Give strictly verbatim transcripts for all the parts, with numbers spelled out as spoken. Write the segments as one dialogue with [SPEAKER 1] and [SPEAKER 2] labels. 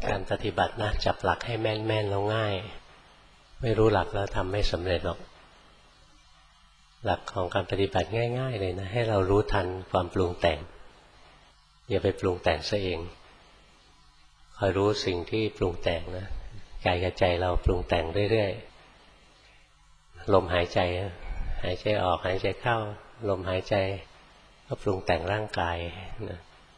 [SPEAKER 1] การปฏิบัตินะจับหลักให้แม่นแม่นแล้วง่ายไม่รู้หลักแล้วทำไม่สำเร็จหรอกหลักของการปฏิบัติง่ายๆเลยนะให้เรารู้ทันความปรุงแต่งอย่าไปปรุงแต่งซะเองคอยรู้สิ่งที่ปรุงแต่งนะกายกับใจเราปรุงแต่งเรื่อยๆลมหายใจหายใจออกหายใจเข้าลมหายใจก็ปรุงแต่งร่างกายนะ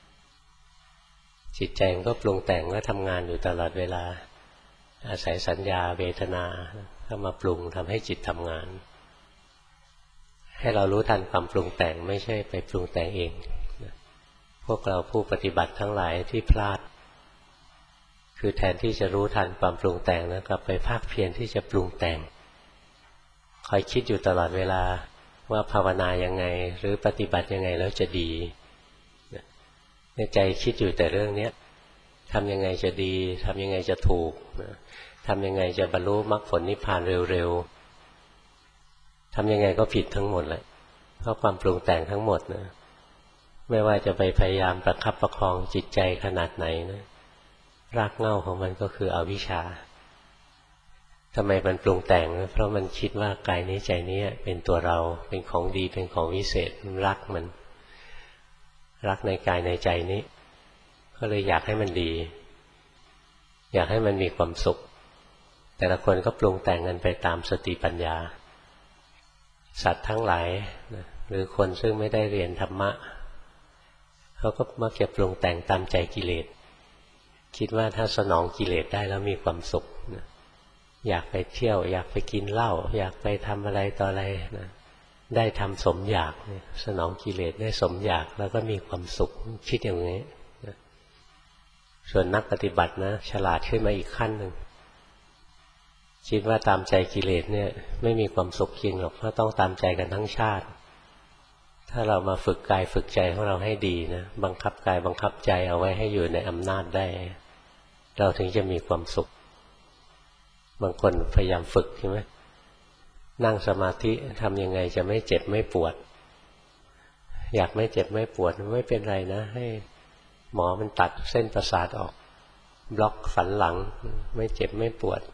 [SPEAKER 1] จิตใจมันก็ปรุงแต่งและทำงานอยู่ตลอดเวลาอาศัยสัญญาเวทนาเข้ามาปรุงทำให้จิตทำงานให้เรารู้ทันความปรุงแต่งไม่ใช่ไปปรุงแต่งเองพวกเราผู้ปฏิบัติทั้งหลายที่พลาดคือแทนที่จะรู้ทันความปรุงแต่งนะกลับไปภาคเพียรที่จะปรุงแต่งคอยคิดอยู่ตลอดเวลาว่าภาวนายังไงหรือปฏิบัติยังไงแล้วจะดีในใจคิดอยู่แต่เรื่องนี้ทำยังไงจะดีทำยังไงจะถูกทำยังไงจะบรรลุมรรคผลนิพพานเร็วๆทำยังไงก็ผิดทั้งหมดแหละเพราะความปรุงแต่งทั้งหมดนะไม่ว่าจะไปพยายามประคับประคองจิตใจขนาดไหนนะรากเหง้าของมันก็คืออวิชชาทำไมมันปรุงแต่งเพราะมันคิดว่ากายนี้ใจนี้เป็นตัวเราเป็นของดีเป็นของวิเศษมันรักมันรักในกายในใจนี้ก็เลยอยากให้มันดีอยากให้มันมีความสุขแต่ละคนก็ปรุงแต่งกันไปตามสติปัญญาสัตว์ทั้งหลายหรือคนซึ่งไม่ได้เรียนธรรมะเขาก็มักจะปรุงแต่งตามใจกิเลสคิดว่าถ้าสนองกิเลสได้แล้วมีความสุขอยากไปเที่ยวอยากไปกินเหล้าอยากไปทำอะไรต่ออะไรนะได้ทำสมอยากสนองกิเลสได้สมอยากแล้วก็มีความสุขคิดอย่างนี้ส่วนนักปฏิบัตินะฉลาดขึ้นมาอีกขั้นหนึ่งคิดว่าตามใจกิเลสเนี่ยไม่มีความสุขจริงหรอกเพราะต้องตามใจกันทั้งชาติถ้าเรามาฝึกกายฝึกใจของเราให้ดีนะบังคับกายบังคับใจเอาไว้ให้อยู่ในอำนาจได้เราถึงจะมีความสุขบางคนพยายามฝึกใช่ไหมนั่งสมาธิทำยังไงจะไม่เจ็บไม่ปวดอยากไม่เจ็บไม่ปวดไม่เป็นไรนะให้หมอมันตัดเส้นประสาทออกบล็อกสันหลังไม่เจ็บไม่ปวด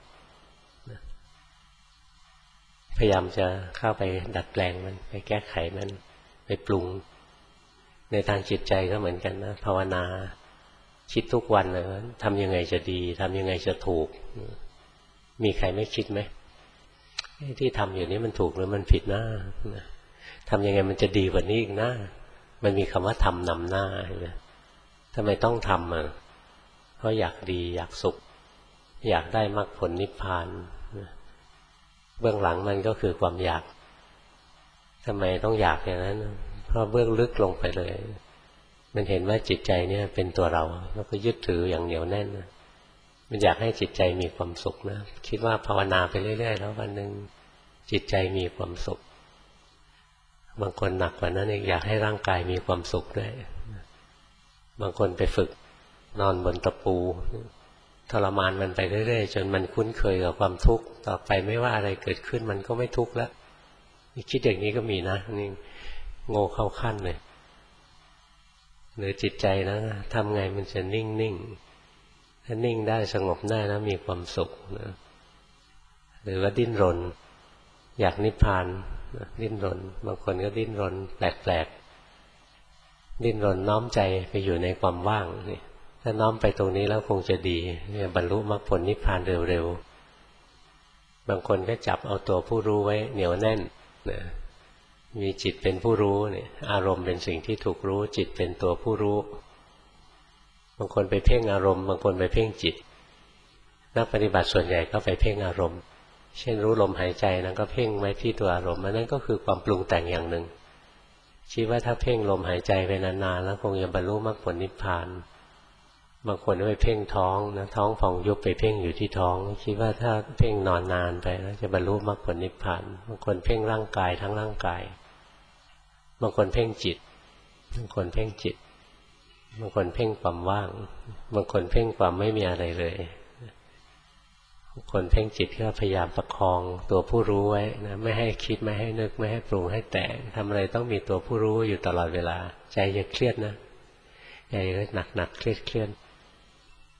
[SPEAKER 1] พยายามจะเข้าไปดัดแปลงมันไปแก้ไขมันไปปรุงในทางจิตใจก็เหมือนกันนะภาวนาคิดทุกวันเลยทำยังไงจะดีทำยังไงจะถูกมีใครไม่คิดไหมที่ทำอยู่นี้มันถูกหรือมันผิดนะทำยังไงมันจะดีกว่านี้อีกนะมันมีคำว่าทำนำหน้าทำไมต้องทำอ่ะเพราะอยากดีอยากสุขอยากได้มรรคผลนิพพานเบื้องหลังมันก็คือความอยากทำไมต้องอยากอย่างนั้นเพราะเบื้องลึกลงไปเลยมันเห็นว่าจิตใจเนี่ยเป็นตัวเราแล้วก็ยึดถืออย่างเหนียวแน่นมันอยากให้จิตใจมีความสุขนะคิดว่าภาวนาไปเรื่อยๆแล้ววันหนึ่งจิตใจมีความสุขบางคนหนักกว่านั้นอีกอยากให้ร่างกายมีความสุขด้วยบางคนไปฝึกนอนบนตะปูทรมานมันไปเรื่อยๆจนมันคุ้นเคยกับความทุกข์ต่อไปไม่ว่าอะไรเกิดขึ้นมันก็ไม่ทุกข์แล้วคิดอย่างนี้ก็มีนะนี่โง่เข้าขั้นเลยหรือจิตใจนะทำไงมันจะนิ่งๆถ้านิ่งได้สงบได้แล้วมีความสุขนะหรือว่าดิ้นรนอยากนิพพานดิ้นรนบางคนก็ดิ้นรนแปลกๆดิ้นรนน้อมใจไปอยู่ในความว่างนี่ถ้าน้อมไปตรงนี้แล้วคงจะดีเนี่ยบรรลุมรรคผลนิพพานเร็วๆบางคนก็จับเอาตัวผู้รู้ไว้เหนียวแน่นนะมีจิตเป็นผู้รู้เนี่ยอารมณ์เป็นสิ่งที่ถูกรู้จิตเป็นตัวผู้รู้บางคนไปเพ่งอารมณ์บางคนไปเพ่งจิตนักปฏิบัติส่วนใหญ่ก็ไปเพ่งอารมณ์เช่นรู้ลมหายใจนั้นก็เพ่งไว้ที่ตัวอารมณ์นั่นก็คือความปรุงแต่งอย่างหนึ่งคิดว่าถ้าเพ่งลมหายใจไปนานๆแล้วคงจะบรรลุมรรคผลนิพพานบางคนไปเพ่งท้องนะท้องพองยุบไปเพ่งอยู่ที่ท้องคิดว่าถ้าเพ่งนอนนานไปแล้วจะบรรลุมรรคผลนิพพานบางคนเพ่งร่างกายทั้งร่างกายบางคนเพ่งจิตบางคนเพ่งจิตบางคนเพ่งความว่างบางคนเพ่งความไม่มีอะไรเลยบางคนเพ่งจิตก็พยายามประคองตัวผู้รู้ไว้นะไม่ให้คิดไม่ให้นึกไม่ให้ปรุงให้แต่งทำอะไรต้องมีตัวผู้รู้อยู่ตลอดเวลาใจอย่าเครียดนะใจก็หนักหนักเครียดเครียด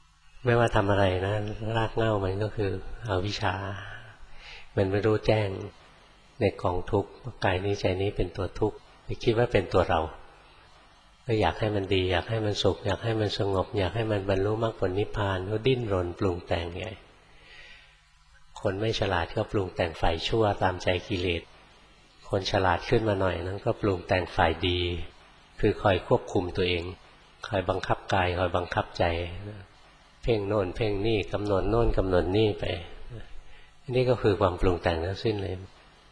[SPEAKER 1] ไม่ว่าทำอะไรนะรากเหง้ามันก็คืออวิชชามันไม่รู้แจ้งในกองทุกข์กายนี้ใจนี้เป็นตัวทุกข์ไปคิดว่าเป็นตัวเราก็อยากให้มันดีอยากให้มันสุขอยากให้มันสงบอยากให้มันบรรลุมรรคผลนิพพานก็ดิ้นรนปรุงแต่งใหญ่คนไม่ฉลาดก็ปรุงแต่งฝ่ายชั่วตามใจกิเลสคนฉลาดขึ้นมาหน่อยนั้นก็ปรุงแต่งฝ่ายดีคือคอยควบคุมตัวเองคอยบังคับกายคอยบังคับใจเพ่งโน่นเพ่งนี่กำหนดโน่นกำหนดนี่ไปนี่ก็คือความปรุงแต่งทั้งสิ้นเลย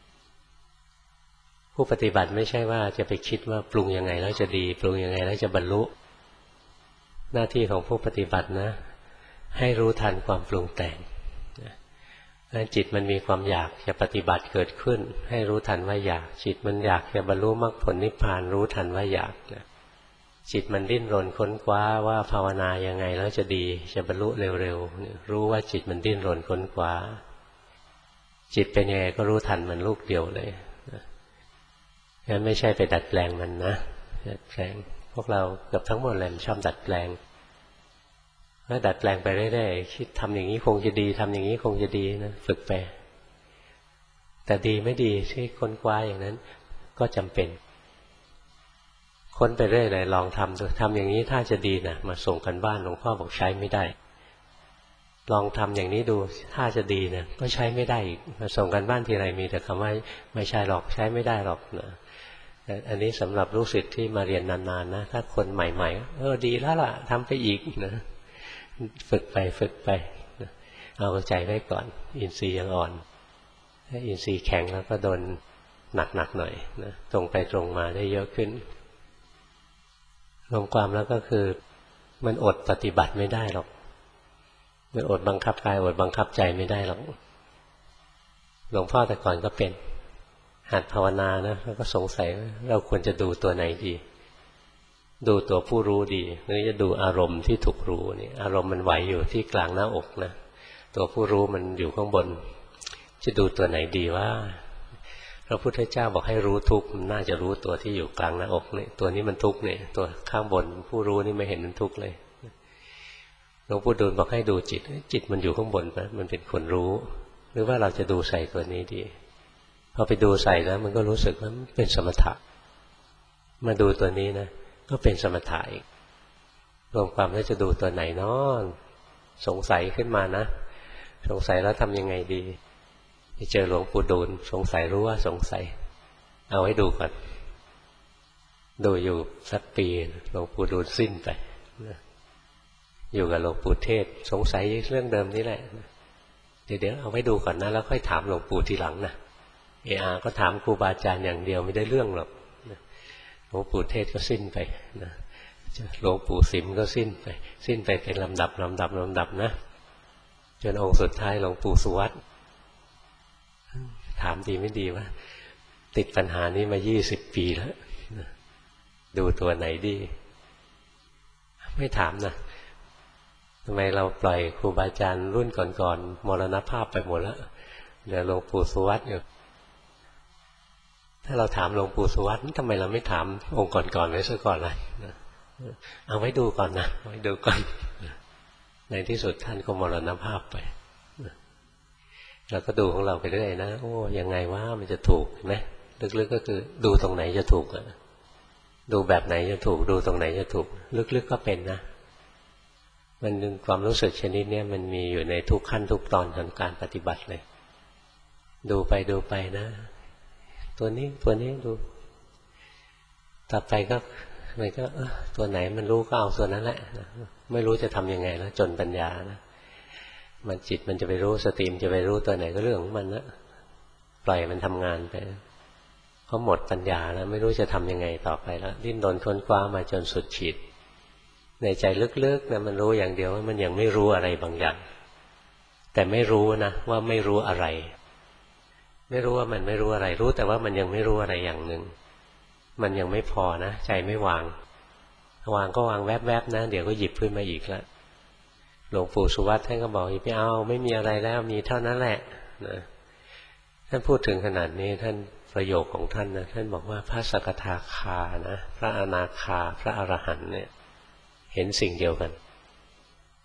[SPEAKER 1] ผู้ปฏิบัติไม่ใช่ว่าจะไปคิดว่าปรุงยังไงแล้วจะดีปรุงยังไงแล้วจะบรรลุหน้าที่ของผู้ปฏิบัตินะให้รู้ทันความปรุงแต่งแล้วจิตมันมีความอยากจะปฏิบัติเกิดขึ้นให้รู้ทันว่าอยากจิตมันอยากจะบรรลุมรรคผลนิพพานรู้ทันว่าอยากนะจิตมันดิ้นรนค้นคว้าว่าภาวนายังไงแล้วจะดีจะบรรลุเร็วๆรู้ว่าจิตมันดิ้นรนค้นคว้าจิตเป็นยังไงก็รู้ทันมันลูกเดียวเลยงั้นไม่ใช่ไปดัดแปลงมันนะดัดแปลงพวกเราเกือบทั้งหมดเลยชอบดัดแปลงถ้าดัดแปลงไปเรื่อยๆคิดทำอย่างนี้คงจะดีทำอย่างนี้คงจะดีนะฝึกไปแต่ดีไม่ดีที่ค้นคว้าอย่างนั้นก็จำเป็นค้นไปเรื่อยเลยลองทำดูทำอย่างนี้ถ้าจะดีนะมาส่งกันบ้านหลวงพ่อบอกใช้ไม่ได้ลองทำอย่างนี้ดูถ้าจะดีนะก็ใช้ไม่ได้อีกมาส่งกันบ้านทีไรมีแต่คำว่าไม่ใช่หรอกใช้ไม่ได้หรอกนะอันนี้สำหรับลูกศิษย์ที่มาเรียนนานๆนะถ้าคนใหม่ๆเออดีแล้วล่ะทำไปอีกนะฝึกไปฝึกไปนะเอาใจไว้ก่อนอินทรีย์ยังอ่อนถ้าอินทรีย์แข็งแล้วก็โดนหนักๆหน่อยนะตรงไปตรงมาได้เยอะขึ้นรวมความแล้วก็คือมันอดปฏิบัติไม่ได้หรอกมันอดบังคับกายอดบังคับใจไม่ได้หรอกหลวงพ่อแต่ก่อนก็เป็นหัดภาวนานะแล้วก็สงสัยว่าเราควรจะดูตัวไหนดีดูตัวผู้รู้ดีหรือจะดูอารมณ์ที่ถูกรู้นี่อารมณ์มันไหวอยู่ที่กลางหน้าอกนะตัวผู้รู้มันอยู่ข้างบนจะดูตัวไหนดีว่าพระพุทธเจ้าบอกให้รู้ทุกข์มันน่าจะรู้ตัวที่อยู่กลางหน้าอกนี่ตัวนี้มันทุกข์เนี่ยตัวข้างบนผู้รู้นี่ไม่เห็นมันทุกข์เลยหลวงปู่ดูลบอกให้ดูจิตจิตมันอยู่ข้างบนนะมันเป็นคนรู้หรือว่าเราจะดูใส่ตัวนี้ดีพอไปดูใส่แล้วมันก็รู้สึกว่ามันเป็นสมถะมาดูตัวนี้นะก็เป็นสมถะอีกรวมความแล้วจะดูตัวไหนเนาะสงสัยขึ้นมานะสงสัยแล้วทำยังไงดีไปเจอหลวงปู่ดูลสงสัยรู้ว่าสงสัยเอาไว้ดูก่อนดูอยู่สักปีหลวงปู่ดูลสิ้นไปอยู่กับหลวงปู่เทศสงสัยเรื่องเดิมนี่แหละเดี๋ยวเดี๋ยวเอาไว้ดูก่อนนะแล้วค่อยถามหลวงปู่ทีหลังนะเออาก็ถามครูบาอาจารย์อย่างเดียวไม่ได้เรื่องหรอกหลวงปู่เทศก็สิ้นไปนะหลวงปู่สิมก็สิ้นไปสิ้นไปเป็นลำดับลำดับลำดับนะจนองค์สุดท้ายหลวงปู่สุวัตถามดีไม่ดีว่าติดปัญหานี้มายี่สิบปีแล้วดูตัวไหนดีไม่ถามนะทำไมเราปล่อยครูบาอาจารย์รุ่นก่อนๆมรณภาพไปหมดแล้วเหลือหลวงปู่สุวัตอยู่ถ้าเราถามหลวงปู่สุวัตทำไมเราไม่ถามองค์ก่อนๆไว้ซะก่อนล่ะเอาไว้ดูก่อนนะไว้ดูก่อนในที่สุดท่านก็มรณภาพไปเราก็ดูของเราไปเรื่อยนะโอ้ยังไงว่ามันจะถูกไหมลึกๆก็คือดูตรงไหนจะถูกอะดูแบบไหนจะถูกดูตรงไหนจะถูกลึกๆก็เป็นนะมันความรู้สึกชนิดนี้มันมีอยู่ในทุกขั้นทุกตอนของการปฏิบัติเลยดูไปดูไปนะตัวนี้ตัวนี้ดูต่อไปก็มันก็ตัวไหนมันรู้ก็เอาตัวนั้นแหละไม่รู้จะทำยังไงแล้วจนปัญญานะมันจิตมันจะไปรู้สติมันจะไปรู้ตัวไหนก็เรื่องของมันนะปล่อยมันทำงานไปเพราะหมดปัญญาแล้วไม่รู้จะทำยังไงต่อไปแล้วดิ้นรนค้นคว้ามาจนสุดขีดในใจลึกๆนะมันรู้อย่างเดียวว่ามันยังไม่รู้อะไรบางอย่างแต่ไม่รู้นะว่าไม่รู้อะไรไม่รู้ว่ามันไม่รู้อะไรรู้แต่ว่ามันยังไม่รู้อะไรอย่างหนึ่งมันยังไม่พอนะใจไม่วางวางก็วางแวบๆนะเดี๋ยวก็หยิบขึ้นมาอีกแล้วหลวงปู่สุวัตท่านก็บอกอย่าไปเอาไม่มีอะไรแล้วมีเท่านั้นแหละนะท่านพูดถึงขนาดนี้ท่านประโยคของท่านนะท่านบอกว่าพระสกทาคานะพระอนาคาพระอรหันต์เนี่ยเห็นสิ่งเดียวกัน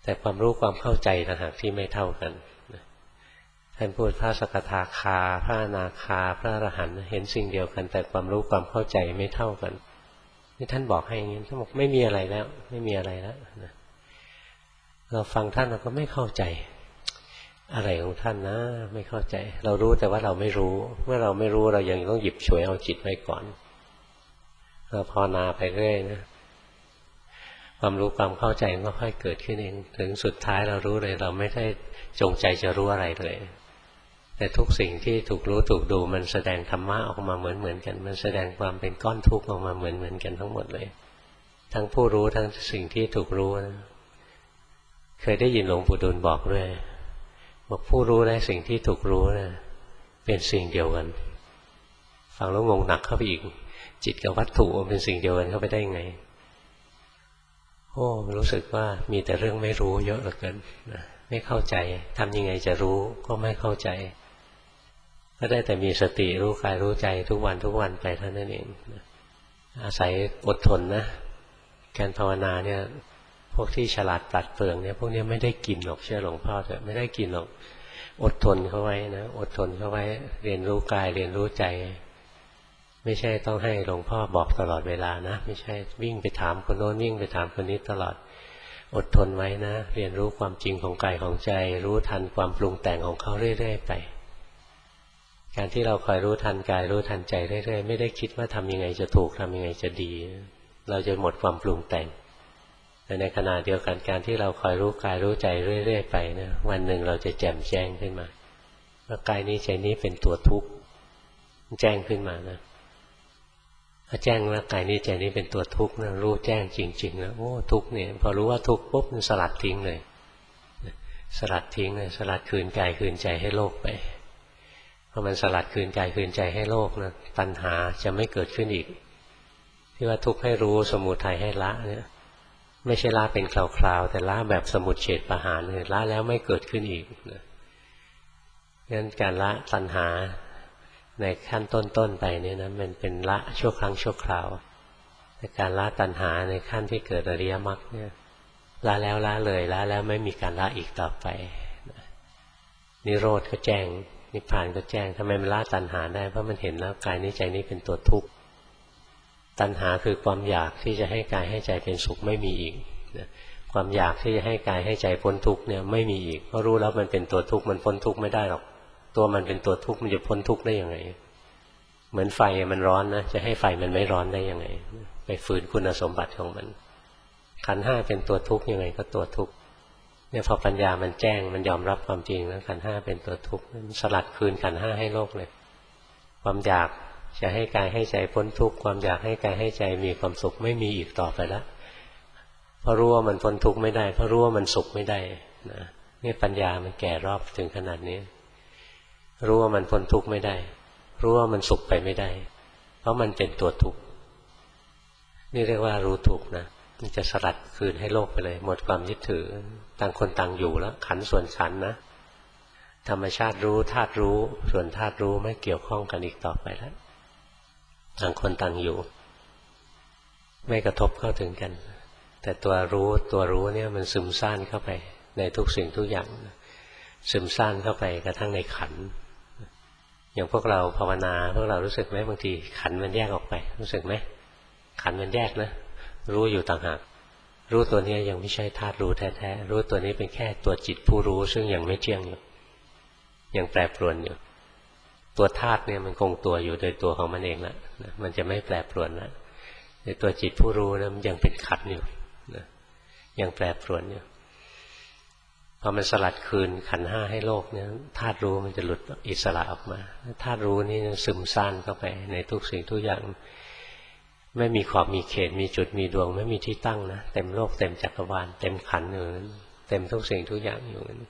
[SPEAKER 1] แต่ความรู้ความเข้าใจต่างหากที่ไม่เท่ากันท่านพูดพระสกทาคาพระอนาคาพระอรหันต์เห็นสิ่งเดียวกันแต่ความรู้ความเข้าใจไม่เท่ากันนี่ท่านบอกให้อย่างนี้ท่านบอกไม่มีอะไรแล้วไม่มีอะไรแล้วนะเราฟังท่านเราก็ไม่เข้าใจอะไรของท่านนะไม่เข้าใจเรารู้แต่ว่าเราไม่รู้เมื่อเราไม่รู้เรายังต้องหยิบฉวยเอาจิตไว้ก่อนเราภาวนาไปเรื่อยนะความรู้ความเข้าใจก็ค่อยเกิดขึ้นเองถึงสุดท้ายเรารู้เลยเราไม่ได้จงใจจะรู้อะไรเลยแต่ทุกสิ่งที่ถูกรู้ถูกดูมันแสดงธรรมะออกมาเหมือนเหมือนกันมันแสดงความเป็นก้อนทุกข์ออกมาเหมือนเหมือนกันทั้งหมดเลยทั้งผู้รู้ทั้งสิ่งที่ถูกรู้นะเคยได้ยินหลวงปู่ดูลบอกด้วยบอกผู้รู้และสิ่งที่ถูกรู้นะเป็นสิ่งเดียวกันฟังแล้วงงหนักเข้าไปอีกจิตกับวัตถุเป็นสิ่งเดียวกันเข้าไปได้ยังไงโอ้รู้สึกว่ามีแต่เรื่องไม่รู้เยอะเหลือเกินนะไม่เข้าใจทำยังไงจะรู้ก็ไม่เข้าใจก็ได้แต่มีสติรู้กายรู้ใจทุกวันทุกวันไปเท่านั้นเองนะอาศัยอดทนนะการภาวนาเนี่ยพวกที่ฉลาดตัดเปลืองเนี่ยพวกนี้ไม่ได้กินหรอกเชื่อหลวงพ่อเถอะไม่ได้กินหรอกอดทนเข้าไว้นะอดทนเข้าไว้เรียนรู้กายเรียนรู้ใจไม่ใช่ต้องให้หลวงพ่อบอกตลอดเวลานะไม่ใช่วิ่งไปถามคนโน้นวิ่งไปถามคนนี้ตลอดอดทนไว้นะเรียนรู้ความจริงของกายของใจรู้ทันความปรุงแต่งของเขาเรื่อยๆไปการที่เราคอยรู้ทันกายรู้ทันใจเรื่อยๆไม่ได้คิดว่าทำยังไงจะถูกทำยังไงจะดีเราจะหมดความปรุงแต่งแต่ในขณะเดียวกันการที่เราคอยรู้กายรู้ใจเรื่อยๆไปนะวันหนึ่งเราจะแจ่มแจ้งขึ้นมาว่ากายนี้ใจนี้เป็นตัวทุกข์แจ้งขึ้นมานะถ้าแจ้งว่ากายนี้ใจนี้เป็นตัวทุกข์นะรู้แจ้งจริงๆนะโอ้ทุกข์เนี่ยพอรู้ว่าทุกข์ปุ๊บมันสลัดทิ้งเลยสลัดทิ้งเลยสลัดคืนกายคืนใจให้โลกไปพอมันสลัดคืนกายคืนใจให้โลกนะตัณหาจะไม่เกิดขึ้นอีกที่ว่าทุกข์ให้รู้สมุทัยให้ละเนี่ยไม่ใช่ละเป็นคราวๆแต่ละแบบสมุจเฉทประหารเลยละแล้วไม่เกิดขึ้นอีกนะงั้นการละตัณหาในขั้นต้นๆไปเนี่ยนะมันเป็นละชั่วครั้งชั่วคราวแต่การละตัณหาในขั้นที่เกิดอริยมรรคเนี่ยละแล้วละเลยละแล้วไม่มีการละอีกต่อไปนิโรธก็แจ้งนิพพานก็แจ้งทำไมมันละตัณหาได้เพราะมันเห็นแล้วกายนี้ใจนี้เป็นตัวทุกข์ตัณหาคือความอยากที่จะให้กายให้ใจเป็นสุขไม่มีอีกความอยากที่จะให้กายให้ใจพ้นทุกข์เนี่ยไม่มีอีกเพราะรู้แล้วมันเป็นตัวทุกข์มันพ้นทุกข์ไม่ได้หรอกตัวมันเป็นตัวทุกข์มันจะพ้นทุกข์ได้ยังไงเหมือนไฟมันร้อนนะจะให้ไฟมันไม่ร้อนได้ยังไงไปฝืนคุณสมบัติของมันขันธ์ห้าเป็นตัวทุกข์ยังไงก็ตัวทุกข์เนี่ยพอปัญญามันแจ้งมันยอมรับความจริงแล้วขันธ์ห้าเป็นตัวทุกข์สลัดคืนขันธ์ห้าให้โลกเลยความอยากจะให้กายให้ใจพ้นทุกข์ความอยากให้กายให้ใจมีความสุขไม่มีอีกต่อไปแล้วเพราะรู้ว่ามันพ้นทุกข์ไม่ได้เพราะรู้ว่ามันสุขไม่ได้นะนี่ปัญญามันแก่รอบถึงขนาดนี้รู้ว่ามันพ้นทุกข์ไม่ได้รู้ว่ามันสุขไปไม่ได้เพราะมันเป็นตัวทุกข์นี่เรียกว่ารู้ทุกข์นะมันจะสลัดคืนให้โลกไปเลยหมดความยึดถือต่างคนต่างอยู่แล้วขันธ์ส่วนขันธ์นะธรรมชาติรู้ธาตุรู้ส่วนธาตุรู้ไม่เกี่ยวข้องกันอีกต่อไปแล้วต่างคนต่างอยู่ไม่กระทบเข้าถึงกันแต่ตัวรู้ตัวรู้เนี่ยมันซึมซ่านเข้าไปในทุกสิ่งทุกอย่างซึมซ่านเข้าไปกระทั่งในขันธ์อย่างพวกเราภาวนาพวกเรารู้สึกไหมบางทีขันธ์มันแยกออกไปรู้สึกไหมขันธ์มันแยกนะรู้อยู่ต่างหากรู้ตัวนี้ยังไม่ใช่ธาตุรู้แท้ๆรู้ตัวนี้เป็นแค่ตัวจิตผู้รู้ซึ่งยังไม่เที่ยงอยู่ยังแปรปรวนอยู่ตัวธาตุเนี่ยมันคงตัวอยู่โดยตัวของมันเองแล้วมันจะไม่แปรปรวนแล้วแต่ตัวจิตผู้รู้นะมันยังเป็นขันธ์อยู่นะยังแปรปรวนอยู่พอมันสลัดคืนขันธ์ห้าให้โลกเนี่ยธาตุรู้มันจะหลุดอิสระออกมาธาตุรู้นี่ซึมซ่านเข้าไปในทุกสิ่งทุกอย่างไม่มีขอบมีเขตมีจุดมีดวงไม่มีที่ตั้งนะเต็มโลกเต็มจักรวาลเต็มขันธ์อยู่นั้นเต็มทุกสิ่งทุกอย่างอยู่นั้น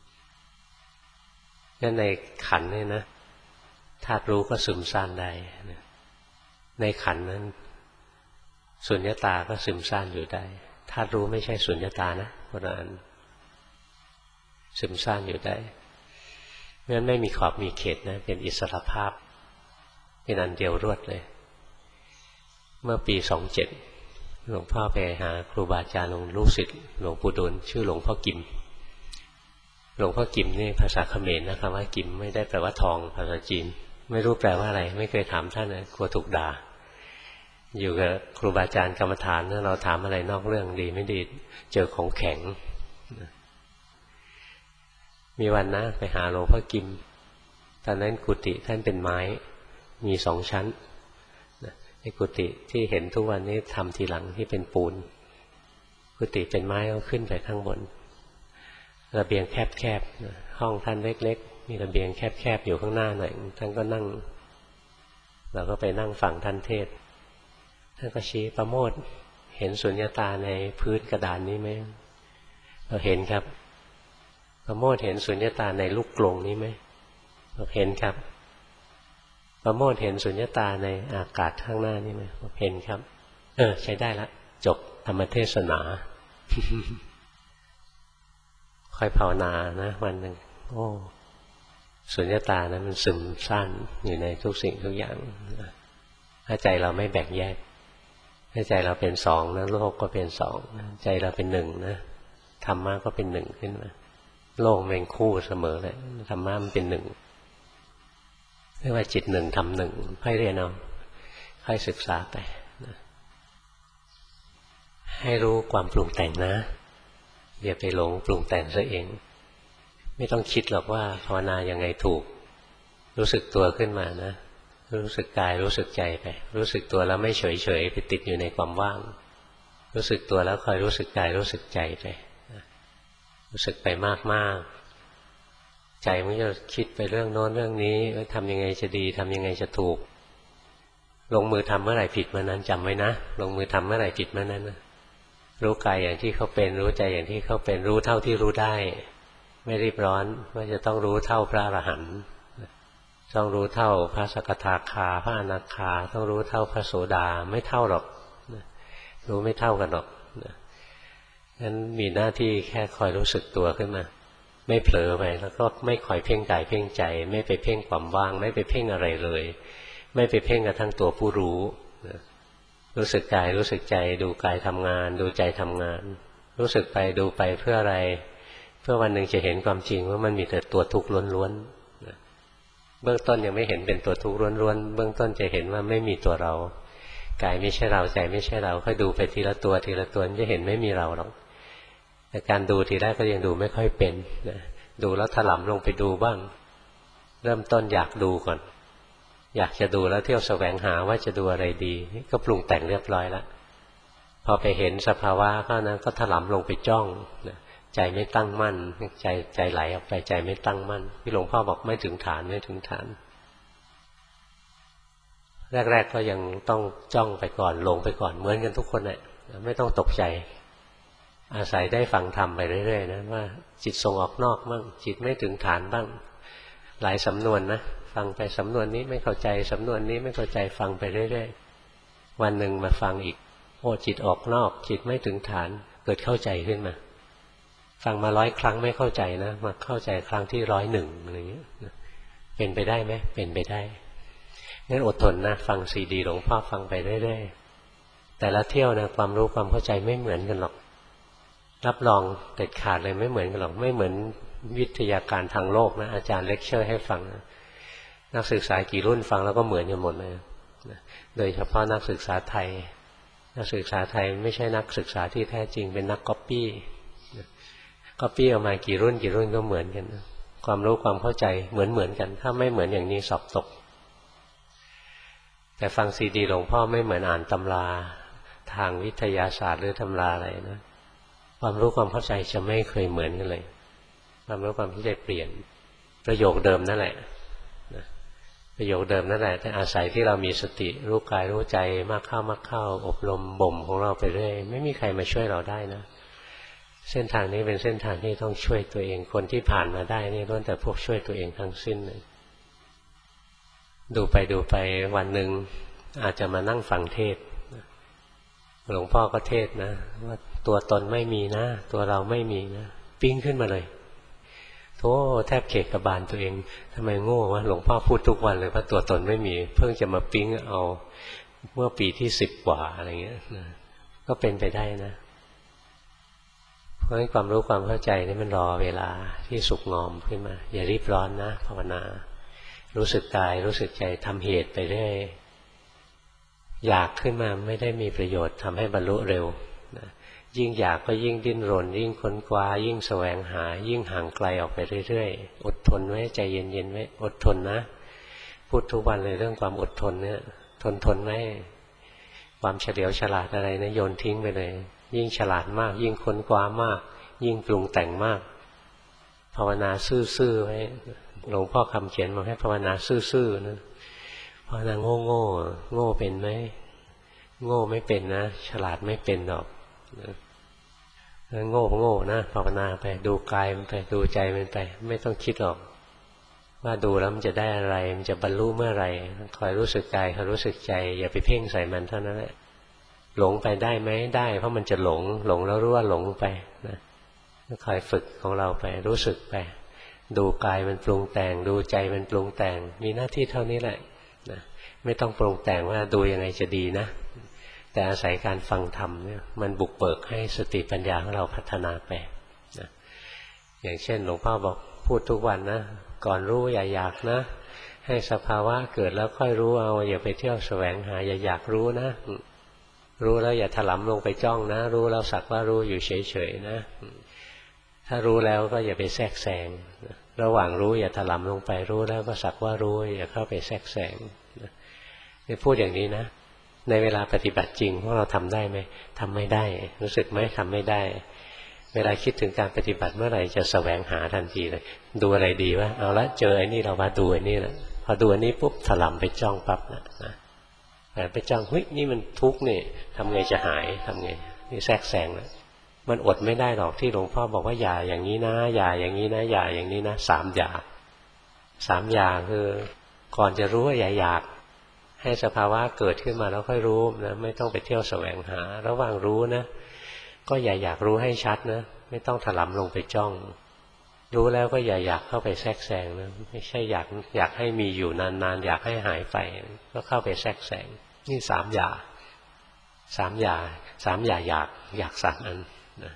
[SPEAKER 1] นั่นในขันธ์เนี่ยนะธาตุรู้ก็ซึมซ่านได้ในขันธ์นั้นสุญญตาก็ซึมซ่านอยู่ได้ธาตุรู้ไม่ใช่สุญญตานะเพราะนั้นซึมซ่านอยู่ได้งั้นไม่มีขอบมีเขตนะเป็นอิสรภาพเป็นอันเดียวรวดเลยเมื่อปีสองเจ็ดหลวงพ่อไปหาครูบาอาจารย์หลวงลูกศิษย์หลวงปู่ดูลชื่อหลวงพ่อกิมหลวงพ่อกิมนี่ภาษาเขมรนะครับว่ากิมไม่ได้แปลว่าทองภาษาจีนไม่รู้แปลว่าอะไรไม่เคยถามท่านนะกลัวถูกด่าอยู่กับครูบาอาจารย์กรรมฐานถ้าเราถามอะไรนอกเรื่องดีไม่ดีเจอของแข็งมีวันนะไปหาหลวงพ่อกิมตอนนั้นกุฏิท่านเป็นไม้มีสองชั้นไอ้กุฏิที่เห็นทุกวันนี้ทำทีหลังที่เป็นปูนกุฏิเป็นไม้เอาขึ้นไปข้างบนระเบียงแคบๆห้องท่านเล็กๆมีระเบียงแคบๆอยู่ข้างหน้าหน่อยท่านก็นั่งเราก็ไปนั่งฟังท่านเทศท่านก็ชี้ประโมทเห็นสุญญตาในพื้นกระดานนี้ไหมเราเห็นครับประโมทเห็นสุญญตาในลูกกลงนี้ไหมเราเห็นครับประโมทเห็นสุญญตาในอากาศข้างหน้านี่ไหมเราเห็นครับเออใช้ได้ละจบธรรมเทศนา ค่อยภาวนานะวันหนึ่งโอ้สุญญตานะมันซึมซ่านอยู่ในทุกสิ่งทุกอย่างถ้าใจเราไม่แบ่งแยกถ้าใจเราเป็นสองนะโลกก็เป็นสองใจเราเป็นหนึ่งนะธรรมะก็เป็นหนึ่งขึ้นมาโลกเป็นคู่เสมอเลยธรรมะมันเป็นหนึ่งเรียกว่าจิตหนึ่งทำหนึ่งค่อยเรียนเอาค่อยศึกษาไปนะให้รู้ความปรุงแต่งนะอย่าไปหลงปรุงแต่งซะเองไม่ต้องคิดหรอกว่าภาวนายังไงถูกรู้สึกตัวขึ้นมานะรู้สึกกายรู้สึกใจไปรู้สึกตัวแล้วไม่เฉยเฉยไปติดอยู่ในความว่างรู้สึกตัวแล้วคอยรู้สึกกายรู้สึกใจไปรู้สึกไปมากๆใจมันจะคิดไปเรื่องโน้นเรื่องนี้ว่าทำยังไงจะดีทำยังไงจะถูกลงมือทำเมื่อไหร่ผิดเมื่อนั้นจำไว้นะลงมือทำเมื่อไหร่ผิดเมื่อนั้นนะรู้กายอย่างที่เขาเป็นรู้ใจอย่างที่เขาเป็นรู้เท่าที่รู้ได้ไม่รีบร้อนว่าจะต้องรู้เท่าพระอรหันต์ต้องรู้เท่าพระสกทาคาพระอนาคาต้องรู้เท่าพระโสดาไม่เท่าหรอกรู้ไม่เท่ากันหรอกงั้นมีหน้าที่แค่คอยรู้สึกตัวขึ้นมาไม่เผลอไปแล้วก็ไม่คอยเพ่งกายเพ่งใจไม่ไปเพ่งความว่างไม่ไปเพ่งอะไรเลยไม่ไปเพ่งกระทั่งตัวผู้รู้รู้สึกกายรู้สึกใจดูกายทำงานดูใจทำงานรู้สึกไปดูไปเพื่ออะไรเพื่อวันหนึ่งจะเห็นความจริงว่ามันมีแต่ตัวทุกข์ล้วนๆเบื้องต้นยังไม่เห็นเป็นตัวทุกข์ล้วนๆเบื้องต้นจะเห็นว่าไม่มีตัวเรากายไม่ใช่เราใจไม่ใช่เราค่อยดูไปทีละตัวทีละตัวจะเห็นไม่มีเราหรอกแต่การดูทีแรกก็ยังดูไม่ค่อยเป็นนะดูแล้วถลำลงไปดูบ้างเริ่มต้นอยากดูก่อนอยากจะดูแล้วเที่ยวแสวงหาว่าจะดูอะไรดีก็ปรุงแต่งเรียบร้อยแล้วพอไปเห็นสภาวะเข้านั้นก็ถลำลงไปจ้องใจไม่ตั้งมั่นใจใจไหลออกไปใจไม่ตั้งมั่นที่หลวงพ่อบอกไม่ถึงฐานไม่ถึงฐานแรกๆก็ยังต้องจ้องไปก่อนลงไปก่อนเหมือนกันทุกคนแหละไม่ต้องตกใจอาศัยได้ฟังธรรมไปเรื่อยๆนะว่าจิตส่งออกนอกบ้างจิตไม่ถึงฐานบ้างหลายสำนวนนะฟังไปสำนวนนี้ไม่เข้าใจสำนวนนี้ไม่เข้าใจฟังไปเรื่อยๆวันหนึ่งมาฟังอีกโอ้จิตออกนอกจิตไม่ถึงฐานเกิดเข้าใจขึ้นมาฟังมาร้อยครั้งไม่เข้าใจนะมาเข้าใจครั้งที่ร้อยหนึ่งอะไรอย่างเงี้ยเป็นไปได้ไหมเป็นไปได้งั้นอดทนนะฟังซีดีหลวงพ่อฟังไปเรื่อยๆแต่ละเที่ยวนะความรู้ความเข้าใจไม่เหมือนกันหรอกรับรองเด็ดขาดเลยไม่เหมือนกันหรอกไม่เหมือนวิทยาการทางโลกนะอาจารย์เลคเชอร์ให้ฟังนะนักศึกษากี่รุ่นฟังแล้วก็เหมือนกันหมดเลยโดยเฉพาะนักศึกษาไทยนักศึกษาไทยไม่ใช่นักศึกษาที่แท้จริงเป็นนักก๊อปปี้ก๊อปปี้ออกมากี่รุ่นกี่รุ่นก็เหมือนกันความรู้ความเข้าใจเหมือนเหมือนกันถ้าไม่เหมือนอย่างนี้สอบตกแต่ฟังซีดีหลวงพ่อไม่เหมือนอ่านตำราทางวิทยาศาสตร์หรือตำราอะไรนะความรู้ความเข้าใจจะไม่เคยเหมือนกันเลยความรู้ความเข้าใจเปลี่ยนประโยคเดิมนั่นแหละประโยคเดิมนั่นแหละแต่อาศัยที่เรามีสติรู้กายรู้ใจมากเข้ามากเข้าอบรมบ่มของเราไปเรื่อยไม่มีใครมาช่วยเราได้นะเส้นทางนี้เป็นเส้นทางที่ต้องช่วยตัวเองคนที่ผ่านมาได้นี่ล้วนแต่พวกช่วยตัวเองทั้งสิ้นเลยดูไปดูไปวันหนึ่งอาจจะมานั่งฟังเทศหลวงพ่อก็เทศนะว่าตัวตนไม่มีนะตัวเราไม่มีนะปิ้งขึ้นมาเลยโธ่แทบเขกกระบาลตัวเองทำไมโง่วะหลวงพ่อพูดทุกวันเลยว่าตัวตนไม่มีเพิ่งจะมาปิ้งเอาเมื่อปีที่สิบกว่าอะไรเงี้ยก็เป็นไปได้นะเพราะฉะนั้นความรู้ความเข้าใจนี่มันรอเวลาที่สุกงอมขึ้นมาอย่ารีบร้อนนะภาวนารู้สึกกายรู้สึกใจทำเหตุไปเรื่อยอยากขึ้นมาไม่ได้มีประโยชน์ทำให้บรรลุเร็วนะยิ่งอยากก็ยิ่งดิ้นรนยิ่งค้นคว้ายิ่งแสวงหายิ่งห่างไกลออกไปเรื่อยๆอดทนไว้ใจเย็นๆไว้อดทนนะพูดทุกวันเลยเรื่องความอดทนเนี่ยทนทนไว้ความเฉลียวฉลาดอะไรนะโยนทิ้งไปเลยยิ่งฉลาดมากยิ่งค้นคว้ามากยิ่งปรุงแต่งมากภาวนาซื่อๆไว้หลวงพ่อคำเขียนมาให้ภาวนาซื่อๆนะภาวนาโง่โง่โง่เป็นไหมโง่ไม่เป็นนะฉลาดไม่เป็นหรอกโง่โง่นะภาวนาไปดูกายมันไปดูใจมันไปไม่ต้องคิดหรอกว่าดูแล้วมันจะได้อะไรมันจะบรรลุเมื่อไหร่คอยรู้สึกกายคอยรู้สึกใจอย่าไปเพ่งใส่มันเท่านั้นแหละหลงไปได้ไหมได้เพราะมันจะหลงหลงแล้วรู้ว่าหลงไปนะคอยฝึกของเราไปรู้สึกไปดูกายมันปรุงแต่งดูใจมันปรุงแต่งมีหน้าที่เท่านี้แหละนะไม่ต้องปรุงแต่งว่าดูยังไงจะดีนะแต่อาศัยการฟังธรรมเนี่ยมันบุกเบิกให้สติปัญญาของเราพัฒนาไปนะอย่างเช่นหลวงพ่อบอกพูดทุกวันนะก่อนรู้อย่าอยากนะให้สภาวะเกิดแล้วค่อยรู้เอาอย่าไปเที่ยวแสวงหาอย่าอยากรู้นะรู้แล้วอย่าถลำลงไปจ้องนะรู้แล้วสักว่ารู้อยู่เฉยๆนะถ้ารู้แล้วก็อย่าไปแทรกแซงระหว่างรู้อย่าถลำลงไปรู้แล้วก็สักว่ารู้อย่าเข้าไปแทรกแซงนี่พูดอย่างนี้นะในเวลาปฏิบัติจริงพวกเราทำได้ไหมทำไม่ได้รู้สึกไหมทำไม่ได้เวลาคิดถึงการปฏิบัติเมื่อไหร่จะแสวงหาทันทีเลยดูอะไรดีวะเอาละเจอไอ้นี่เรามาดูไอ้นี่แหละพอดูอันนี้ปุ๊บถลำไปจ้องปั๊บนะนะไปจ้องเฮ้ยนี่มันทุกข์นี่ทำไงจะหายทำไงนี่แทรกแซงแล้วมันอดไม่ได้หรอกที่หลวงพ่อบอกว่าอย่าอย่างนี้นะอย่าอย่างนี้นะอย่าอย่างนี้นะสามอย่าสามอย่าคือก่อนจะรู้ว่าอย่าอยากให้สภาวะเกิดขึ้นมาแล้วค่อยรู้นะไม่ต้องไปเที่ยวแสวงหาระหว่างรู้นะก็อย่าอยากรู้ให้ชัดนะไม่ต้องถลำลงไปจ้องรู้แล้วก็อย่าอยากเข้าไปแทรกแซงนะไม่ใช่อยากอยากให้มีอยู่นานๆอยากให้หายไปก็เข้าไปแทรกแซงนี่สามอย่าสามอย่าสามอย่าอยากอยากสามอันนะ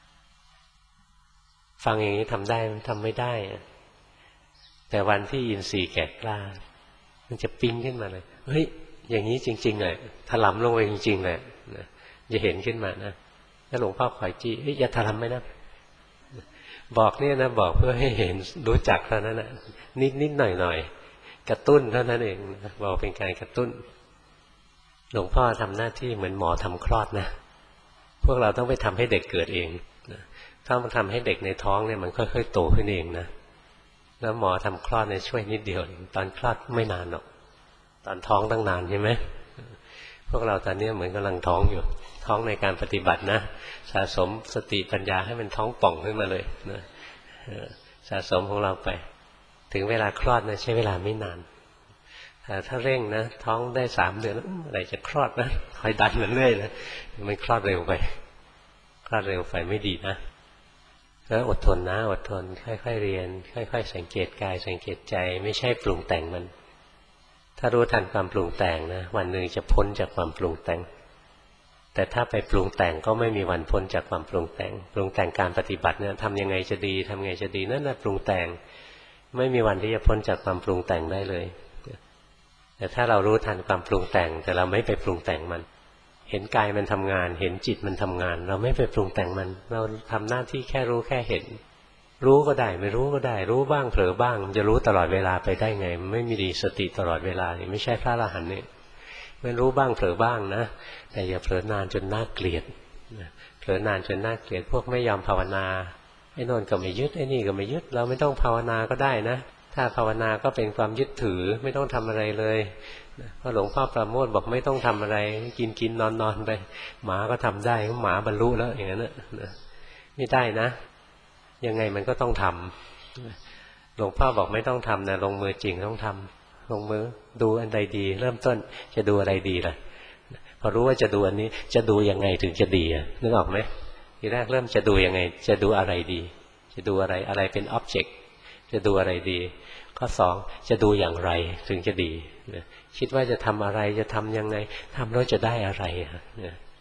[SPEAKER 1] ฟังอย่างนี้ทำได้ทำไม่ได้แต่วันที่อินทรีย์แก่กล้ามันจะปิ้งขึ้นมาเลยเฮ้ยอย่างนี้จริงๆเลยถลำลงไปจริงๆเลยนะจะเห็นขึ้นมานะถ้าหลวงพ่อขอยจี้เฮ้ยอย่าถลำไหมนะบอกเนี่ยนะบอกเพื่อให้เห็นรู้จักเท่านั้นนะนิดนิดหน่อยหน่อยกระตุ้นเท่านั้นเองบอกเป็นการกระตุ้นหลวงพ่อทำหน้าที่เหมือนหมอทำคลอดนะพวกเราต้องไปทำให้เด็กเกิดเองถ้ามาทำให้เด็กในท้องเนี่ยมันค่อยๆโตขึ้นเองนะแล้วหมอทำคลอดเนี่ยช่วยนิดเดียวตอนคลอดไม่นานหรอกตอนท้องตั้งนานใช่ไหมพวกเราตอนนี้เหมือนกำลังท้องอยู่ท้องในการปฏิบัตินะสะสมสติปัญญาให้มันท้องป่องขึ้นมาเลยนะสะสมของเราไปถึงเวลาคลอดนะใช้เวลาไม่นานแต่ถ้าเร่งนะท้องได้สามเดือนอะไรจะคลอดนะคอยดันมันเรื่อยนะมันคลอดเร็วไปคลอดเร็วไปไม่ดีนะก็อดทนนะอดทนค่อยๆเรียนค่อยๆสังเกตกายสังเกตใจไม่ใช่ปรุงแต่งมันถ้ารู้ทันความปรุงแต่งนะวันหนึ่งจะพ้นจากความปรุงแต่งแต่ถ้าไปปรุงแต่งก็ไม่มีวันพ้นจากความปรุงแต่งปรุงแต่งการปฏิบัติเนี่ยทำยังไงจะดีทำยังไงจะดีนั่นแหละปรุงแต่งไม่มีวันที่จะพ้นจากความปรุงแต่งได้เลยแต่ถ้าเรารู้ทันความปรุงแต่งแต่เราไม่ไปปรุงแต่งมันเห็นกายมันทำงานเห็นจิตมันทำงานเราไม่ไปปรุงแต่งมันเราทำหน้าที่แค่รู้แค่เห็นรู้ก็ได้ไม่รู้ก็ได้รู้บ้างเผลอบ้างมันจะรู้ตลอดเวลาไปได้ไงไม่มีดีสติตลอดเวลาไม่ใช่พระอรหันต์เนี่ยมันรู้บ้างเผลอบ้างนะแต่อย่าเผลอนานจนน่าเกลียดเผลอนานจนน่าเกลียดพวกไม่ยอมภาวนาไอ้โน่นก็ไม่ยึดไอ้นี่ก็ไม่ยึดเราไม่ต้องภาวนาก็ได้นะถ้าภาวนาก็เป็นความยึดถือไม่ต้องทำอะไรเลยพระหลวงพ่อประโมทบอกไม่ต้องทำอะไรกินกินนอนนอนไปหมาก็ทำได้หมาบรรลุแล้วอย่างนั้นนะไม่ได้นะยังไงมันก็ต้องทำหลวงพ่อบอกไม่ต้องทำนะลงมือจริงต้องทำลงมือดูอันใดดีเริ่มต้นจะดูอะไรดีล่ะพอรู้ว่าจะดูอันนี้จะดูยังไงถึงจะดีนึกออกไหมทีแรกเริ่มจะดูยังไงจะดูอะไรดีจะดูอะไรอะไรเป็นอ็อบเจกต์จะดูอะไรดีข้อสองจะดูอย่างไรถึงจะดีคิดว่าจะทำอะไรจะทำยังไงทำแล้วจะได้อะไร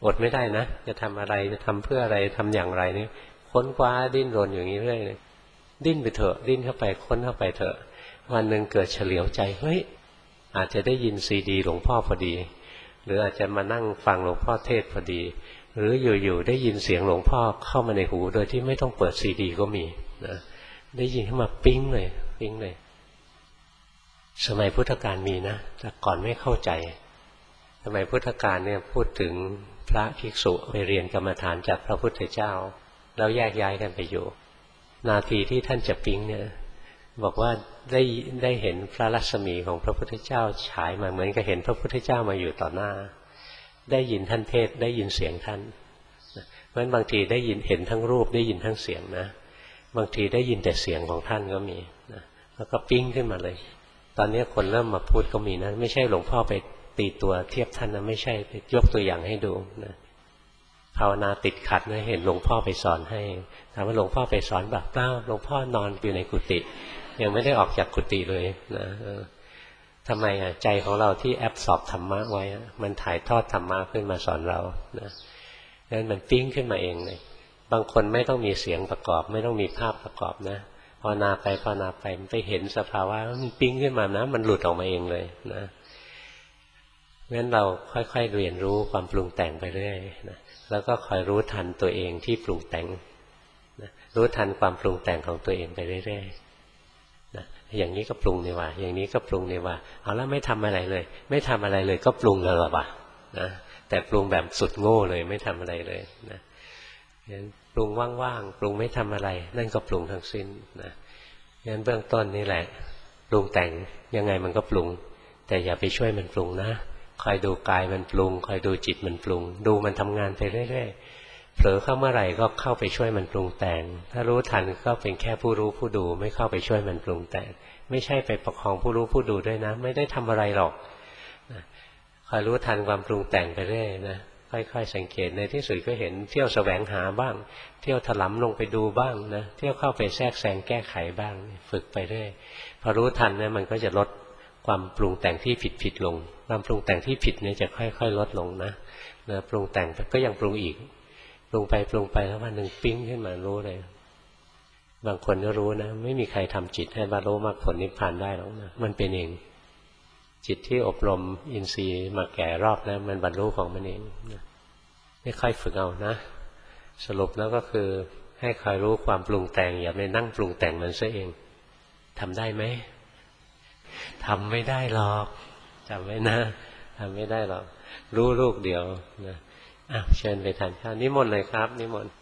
[SPEAKER 1] อดไม่ได้นะจะทำอะไรจะทำเพื่ออะไรทำอย่างไรนี่ค้นคว้าดิ้นรนอย่างนี้เรื่อยเลยดิ้นไปเถอะดิ้นเข้าไปค้นเข้าไปเถอะวันหนึ่งเกิดเฉลียวใจเฮ้ยอาจจะได้ยินซีดีหลวงพ่อพอดีหรืออาจจะมานั่งฟังหลวงพ่อเทศพอดีหรืออยู่ๆได้ยินเสียงหลวงพ่อเข้ามาในหูโดยที่ไม่ต้องเปิดซีดีก็มีนะได้ยินเข้ามาปิ๊งเลยปิ๊งเลยสมัยพุทธกาลมีนะแต่ก่อนไม่เข้าใจสมัยพุทธกาลเนี่ยพูดถึงพระภิกษุไปเรียนกรรมฐานจากพระพุทธเจ้าแล้วแยกย้ายกันไปอยู่นาทีที่ท่านจะปิ๊งเนี่ยบอกว่าได้ได้เห็นพระรัศมีของพระพุทธเจ้าฉายมาเหมือนกับเห็นพระพุทธเจ้ามาอยู่ต่อหน้าได้ยินท่านเทศได้ยินเสียงท่านเพราะฉะนั้นบางทีได้ยินเห็นทั้งรูปได้ยินทั้งเสียงนะบางทีได้ยินแต่เสียงของท่านก็มีนะแล้วก็ปิ๊งขึ้นมาเลยตอนนี้คนเริ่มมาพูดก็มีนะไม่ใช่หลวงพ่อไปตีตัวเทียบท่านนะไม่ใช่ยกตัวอย่างให้ดูนะภาวนาติดขัดนะเห็นหลวงพ่อไปสอนให้ถามว่าหลวงพ่อไปสอนแบบเปล่าหลวงพ่อนอนอยู่ในกุฏิยังไม่ได้ออกจากกุฏิเลยนะทำไมอ่ะใจของเราที่แอบสอบธรรมะไว้มันถ่ายทอดธรรมะขึ้นมาสอนเรานะงั้นมันปิ้งขึ้นมาเองเลยบางคนไม่ต้องมีเสียงประกอบไม่ต้องมีภาพประกอบนะภาวนาไปภาวนาไปมันไปเห็นสภาวะมันปิ้งขึ้นมานะมันหลุดออกมาเองเลยนะงั้นเราค่อยๆเรียนรู้ความปรุงแต่งไปเรื่อยนะแล้วก็คอยรู้ทันตัวเองที่ปรุงแต่งนะรู้ทันความปรุงแต่งของตัวเองไปเรื่อยๆนะอย่างนี้ก็ปรุงนี่ว่าอย่างนี้ก็ปรุงนี่ว่าเอาแล้วไม่ทำอะไรเลยไม่ทำอะไรเลยก็ปรุงแล้วหรอวะนะแต่ปรุงแบบสุดโง่เลยไม่ทำอะไรเลยนะงั้นปรุงว่างๆปรุงไม่ทำอะไรนั่นก็ปรุงทั้งสิ้นนะงั้นเบื้องต้นนี่แหละปรุงแต่งยังไงมันก็ปรุงแต่อย่าไปช่วยมันปรุงนะคอยดูกายมันปรุงคอยดูจิตมันปรุงดูมันทำงานไปเรื่อยๆเผลอเข้าเมื่อไหร่ก็เข้าไปช่วยมันปรุงแต่งถ้ารู้ทันก็เป็นแค่ผู้รู้ผู้ดูไม่เข้าไปช่วยมันปรุงแต่งไม่ใช่ไปประคองผู้รู้ผู้ดูด้วยนะไม่ได้ทำอะไรหรอกนะคอยรู้ทันความปรุงแต่งไปเรื่อยนะค่อยๆสังเกตในที่สุดก็เห็นเที่ยวแสวงหาบ้างเที่ยวถลำลงไปดูบ้างนะเที่ยวเข้าไปแทรกแซงแก้ไขบ้างฝึกไปเรื่อยพอรู้ทันเนี่ยมันก็จะลดความปรุงแต่งที่ผิดๆลงความปรุงแต่งที่ผิดเนี่ยจะค่อยๆลดลงนะนะปรุงแต่งก็ยังปรุงอีกปรุงไปปรุงไปแล้ววันหนึ่งปิ๊งขึ้นมารู้เลยบางคนก็รู้นะไม่มีใครทำจิตให้บรรลุมรรคผลนิพพานได้หรอกนะมันเป็นเองจิตที่อบรมอินทรีย์มาแก่รอบนะมันบรรลุของมันเองนะไม่ค่อยฝึกเอานะสรุปแล้วก็คือให้คอยรู้ความปรุงแต่งอย่าไปนั่งปรุงแต่งมันซะเองทำได้ไหมทำไม่ได้หรอกจำไว้นะทำไม่ได้หรอกรู้ลูกเดียวนะอ่ะเชิญไปทานข้าวนิมนต์เลยครับนิมนต์